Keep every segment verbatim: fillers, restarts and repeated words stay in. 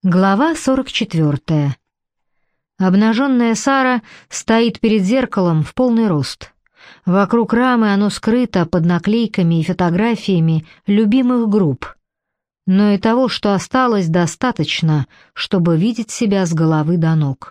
Глава сорок четвертая. Обнаженная Сара стоит перед зеркалом в полный рост. Вокруг рамы оно скрыто под наклейками и фотографиями любимых групп. Но и того, что осталось, достаточно, чтобы видеть себя с головы до ног.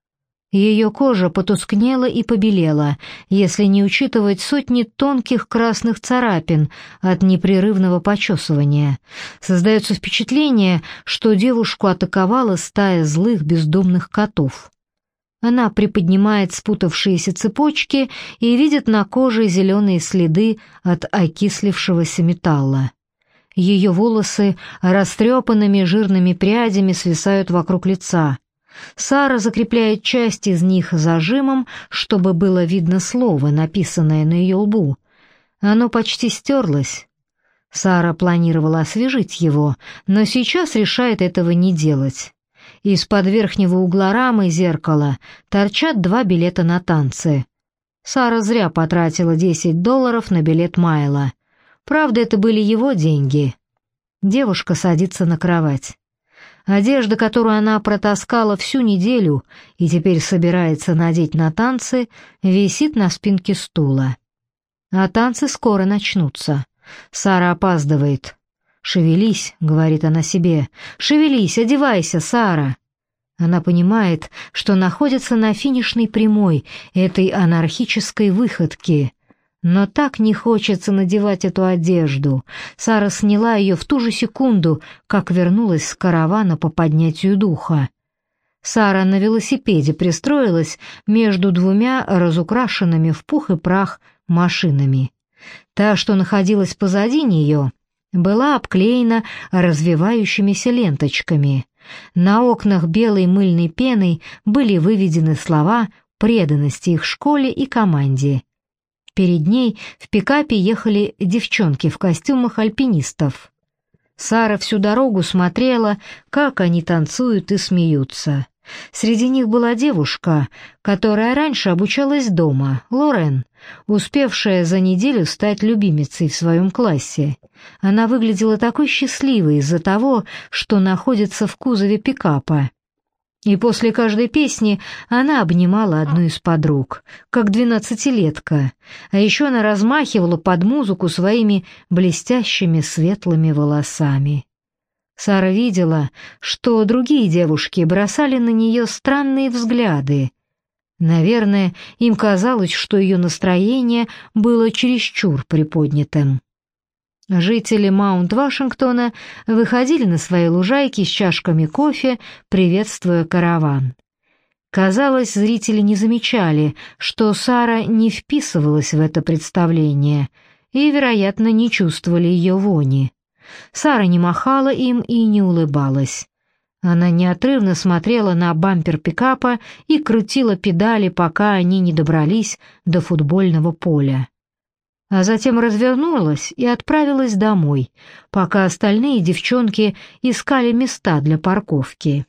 Ее кожа потускнела и побелела, если не учитывать сотни тонких красных царапин от непрерывного почесывания. Создается впечатление, что девушку атаковала стая злых бездомных котов. Она приподнимает спутавшиеся цепочки и видит на коже зеленые следы от окислившегося металла. Ее волосы растрепанными жирными прядями свисают вокруг лица. Сара закрепляет часть из них зажимом, чтобы было видно слово, написанное на ее лбу. Оно почти стерлось. Сара планировала освежить его, но сейчас решает этого не делать. Из-под верхнего угла рамы зеркала торчат два билета на танцы. Сара зря потратила десять долларов на билет Майла. Правда, это были его деньги. Девушка садится на кровать. Одежда, которую она протаскала всю неделю и теперь собирается надеть на танцы, висит на спинке стула. А танцы скоро начнутся. Сара опаздывает. «Шевелись», — говорит она себе, — «шевелись, одевайся, Сара». Она понимает, что находится на финишной прямой этой анархической выходки. Но так не хочется надевать эту одежду. Сара сняла ее в ту же секунду, как вернулась с каравана по поднятию духа. Сара на велосипеде пристроилась между двумя разукрашенными в пух и прах машинами. Та, что находилась позади нее, была обклеена развивающимися ленточками. На окнах белой мыльной пеной были выведены слова преданности их школе и команде. Перед ней в пикапе ехали девчонки в костюмах альпинистов. Сара всю дорогу смотрела, как они танцуют и смеются. Среди них была девушка, которая раньше обучалась дома, Лорен, успевшая за неделю стать любимицей в своем классе. Она выглядела такой счастливой из-за того, что находится в кузове пикапа. И после каждой песни она обнимала одну из подруг, как двенадцатилетка, а еще она размахивала под музыку своими блестящими светлыми волосами. Сара видела, что другие девушки бросали на нее странные взгляды. Наверное, им казалось, что ее настроение было чересчур приподнятым. Жители Маунт-Вашингтона выходили на свои лужайки с чашками кофе, приветствуя караван. Казалось, зрители не замечали, что Сара не вписывалась в это представление и, вероятно, не чувствовали ее вони. Сара не махала им и не улыбалась. Она неотрывно смотрела на бампер пикапа и крутила педали, пока они не добрались до футбольного поля. А затем развернулась и отправилась домой, пока остальные девчонки искали места для парковки.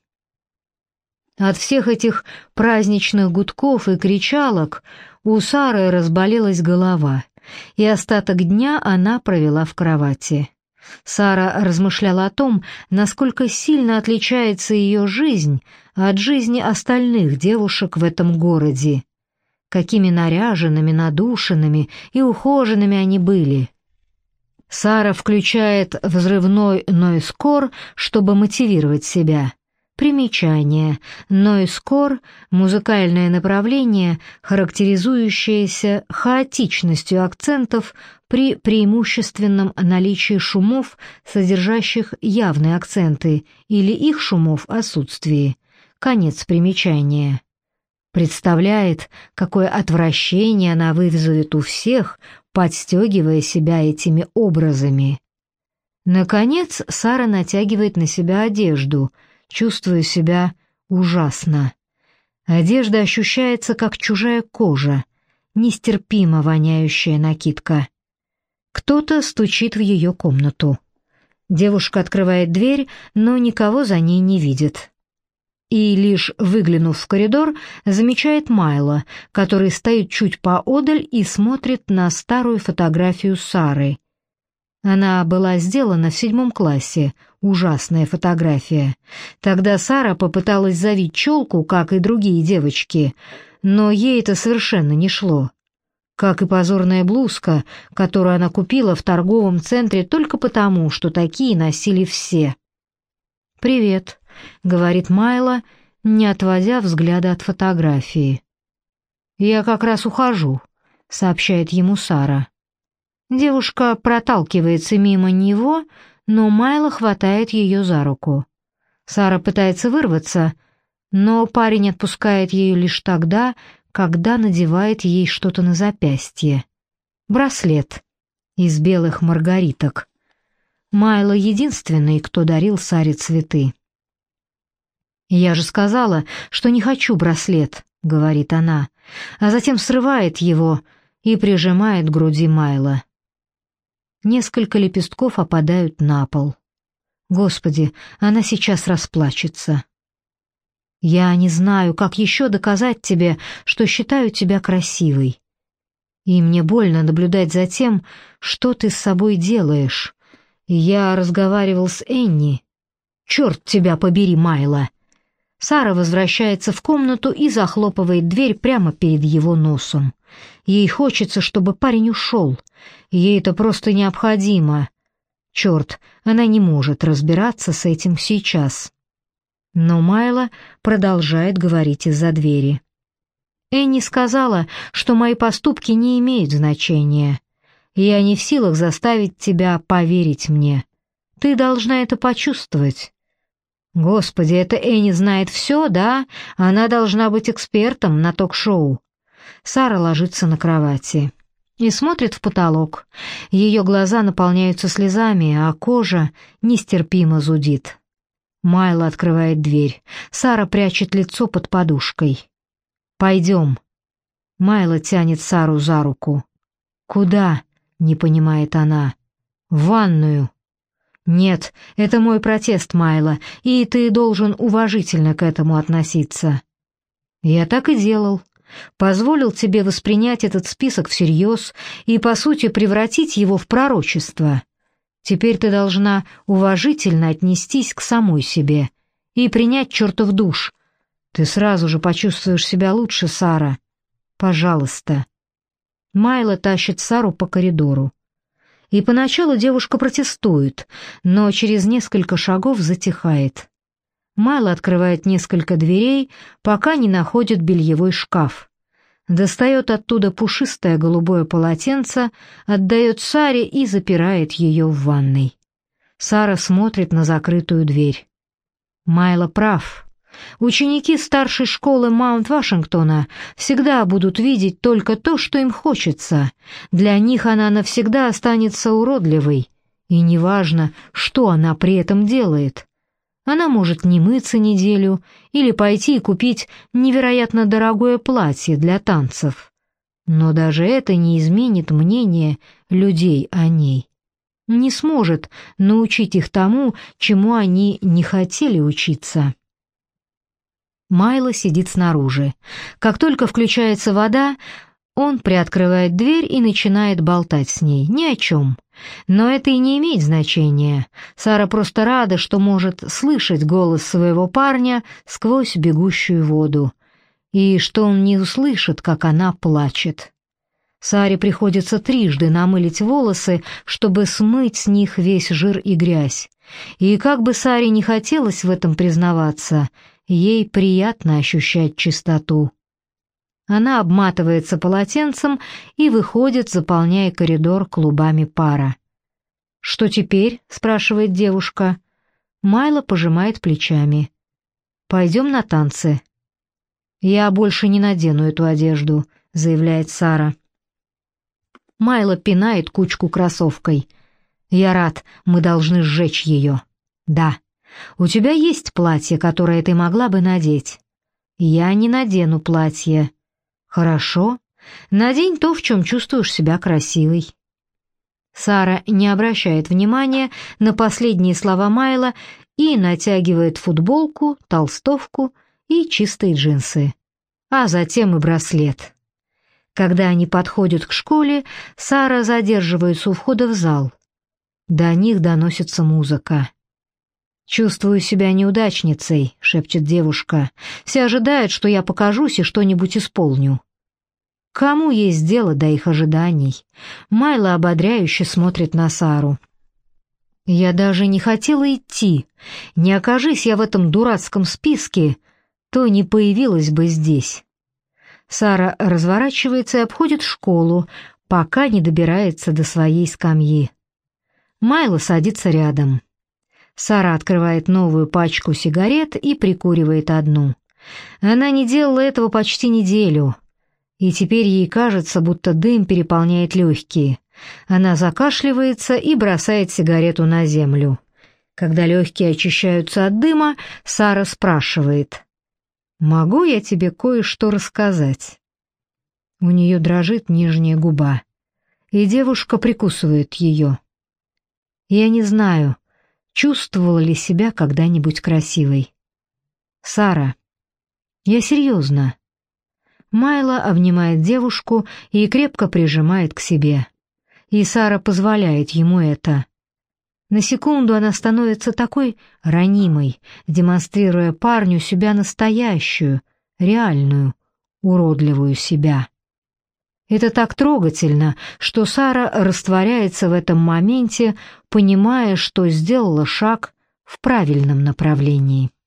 От всех этих праздничных гудков и кричалок у Сары разболелась голова, и остаток дня она провела в кровати. Сара размышляла о том, насколько сильно отличается ее жизнь от жизни остальных девушек в этом городе. Какими наряженными, надушенными и ухоженными они были. Сара включает взрывной нойз-кор, чтобы мотивировать себя. Примечание. Нойз-кор — музыкальное направление, характеризующееся хаотичностью акцентов при преимущественном наличии шумов, содержащих явные акценты, или их шумов отсутствии. Конец примечания. Представляет, какое отвращение она вызовет у всех, подстегивая себя этими образами. Наконец Сара натягивает на себя одежду, чувствуя себя ужасно. Одежда ощущается, как чужая кожа, нестерпимо воняющая накидка. Кто-то стучит в ее комнату. Девушка открывает дверь, но никого за ней не видит. И лишь выглянув в коридор, замечает Майла, который стоит чуть поодаль и смотрит на старую фотографию Сары. Она была сделана в седьмом классе, Ужасная фотография. Тогда Сара попыталась завить челку, как и другие девочки, но ей это совершенно не шло. Как и позорная блузка, которую она купила в торговом центре только потому, что такие носили все. «Привет», — говорит Майла, не отводя взгляда от фотографии. «Я как раз ухожу», — сообщает ему Сара. Девушка проталкивается мимо него, но Майла хватает ее за руку. Сара пытается вырваться, но парень отпускает ее лишь тогда, когда надевает ей что-то на запястье. Браслет из белых маргариток. Майла единственный, кто дарил Саре цветы. «Я же сказала, что не хочу браслет», — говорит она, а затем срывает его и прижимает к груди Майла. Несколько лепестков опадают на пол. Господи, она сейчас расплачется. «Я не знаю, как еще доказать тебе, что считаю тебя красивой. И мне больно наблюдать за тем, что ты с собой делаешь. Я разговаривал с Энни. Черт тебя побери, Майла!» Сара возвращается в комнату и захлопывает дверь прямо перед его носом. Ей хочется, чтобы парень ушел. Ей это просто необходимо. Черт, она не может разбираться с этим сейчас. Но Майла продолжает говорить из-за двери. «Энни сказала, что мои поступки не имеют значения. Я не в силах заставить тебя поверить мне. Ты должна это почувствовать». «Господи, это Энни знает все, да? Она должна быть экспертом на ток-шоу». Сара ложится на кровати и смотрит в потолок. Ее глаза наполняются слезами, а кожа нестерпимо зудит. Майла открывает дверь. Сара прячет лицо под подушкой. «Пойдем». Майла тянет Сару за руку. «Куда?» — не понимает она. «В ванную». «Нет, это мой протест, Майла, и ты должен уважительно к этому относиться». «Я так и делал. Позволил тебе воспринять этот список всерьез и, по сути, превратить его в пророчество. Теперь ты должна уважительно отнестись к самой себе и принять чертов душ. Ты сразу же почувствуешь себя лучше, Сара. Пожалуйста». Майла тащит Сару по коридору. И поначалу девушка протестует, но через несколько шагов затихает. Майла открывает несколько дверей, пока не находит бельевой шкаф. Достает оттуда пушистое голубое полотенце, отдает Саре и запирает ее в ванной. Сара смотрит на закрытую дверь. Майла прав. Ученики старшей школы Маунт-Вашингтона всегда будут видеть только то, что им хочется. Для них она навсегда останется уродливой, и неважно, что она при этом делает. Она может не мыться неделю или пойти и купить невероятно дорогое платье для танцев. Но даже это не изменит мнение людей о ней. Не сможет научить их тому, чему они не хотели учиться. Майла сидит снаружи. Как только включается вода, он приоткрывает дверь и начинает болтать с ней. Ни о чем. Но это и не имеет значения. Сара просто рада, что может слышать голос своего парня сквозь бегущую воду, и что он не услышит, как она плачет. Саре приходится трижды намылить волосы, чтобы смыть с них весь жир и грязь. И как бы Саре не хотелось в этом признаваться, ей приятно ощущать чистоту. Она обматывается полотенцем и выходит, заполняя коридор клубами пара. «Что теперь?» — спрашивает девушка. Майла пожимает плечами. «Пойдем на танцы». «Я больше не надену эту одежду», — заявляет Сара. Майла пинает кучку кроссовкой. «Я рад, мы должны сжечь ее». «Да. У тебя есть платье, которое ты могла бы надеть?» «Я не надену платье». «Хорошо. Надень то, в чем чувствуешь себя красивой». Сара не обращает внимания на последние слова Майла и натягивает футболку, толстовку и чистые джинсы, а затем и браслет. Когда они подходят к школе, Сара задерживается у входа в зал. До них доносится музыка. «Чувствую себя неудачницей», — шепчет девушка. «Все ожидают, что я покажусь и что-нибудь исполню». Кому есть дело до их ожиданий? Майло ободряюще смотрит на Сару. «Я даже не хотела идти. Не окажись я в этом дурацком списке, то не появилась бы здесь». Сара разворачивается и обходит школу, пока не добирается до своей скамьи. Майло садится рядом. Сара открывает новую пачку сигарет и прикуривает одну. Она не делала этого почти неделю, и теперь ей кажется, будто дым переполняет легкие. Она закашливается и бросает сигарету на землю. Когда легкие очищаются от дыма, Сара спрашивает: «Могу я тебе кое-что рассказать?» У нее дрожит нижняя губа, и девушка прикусывает ее. Я не знаю, чувствовала ли себя когда-нибудь красивой. «Сара, я серьезно». Майло обнимает девушку и крепко прижимает к себе. И Сара позволяет ему это. На секунду она становится такой ранимой, демонстрируя парню себя настоящую, реальную, уродливую себя. Это так трогательно, что Сара растворяется в этом моменте, понимая, что сделала шаг в правильном направлении.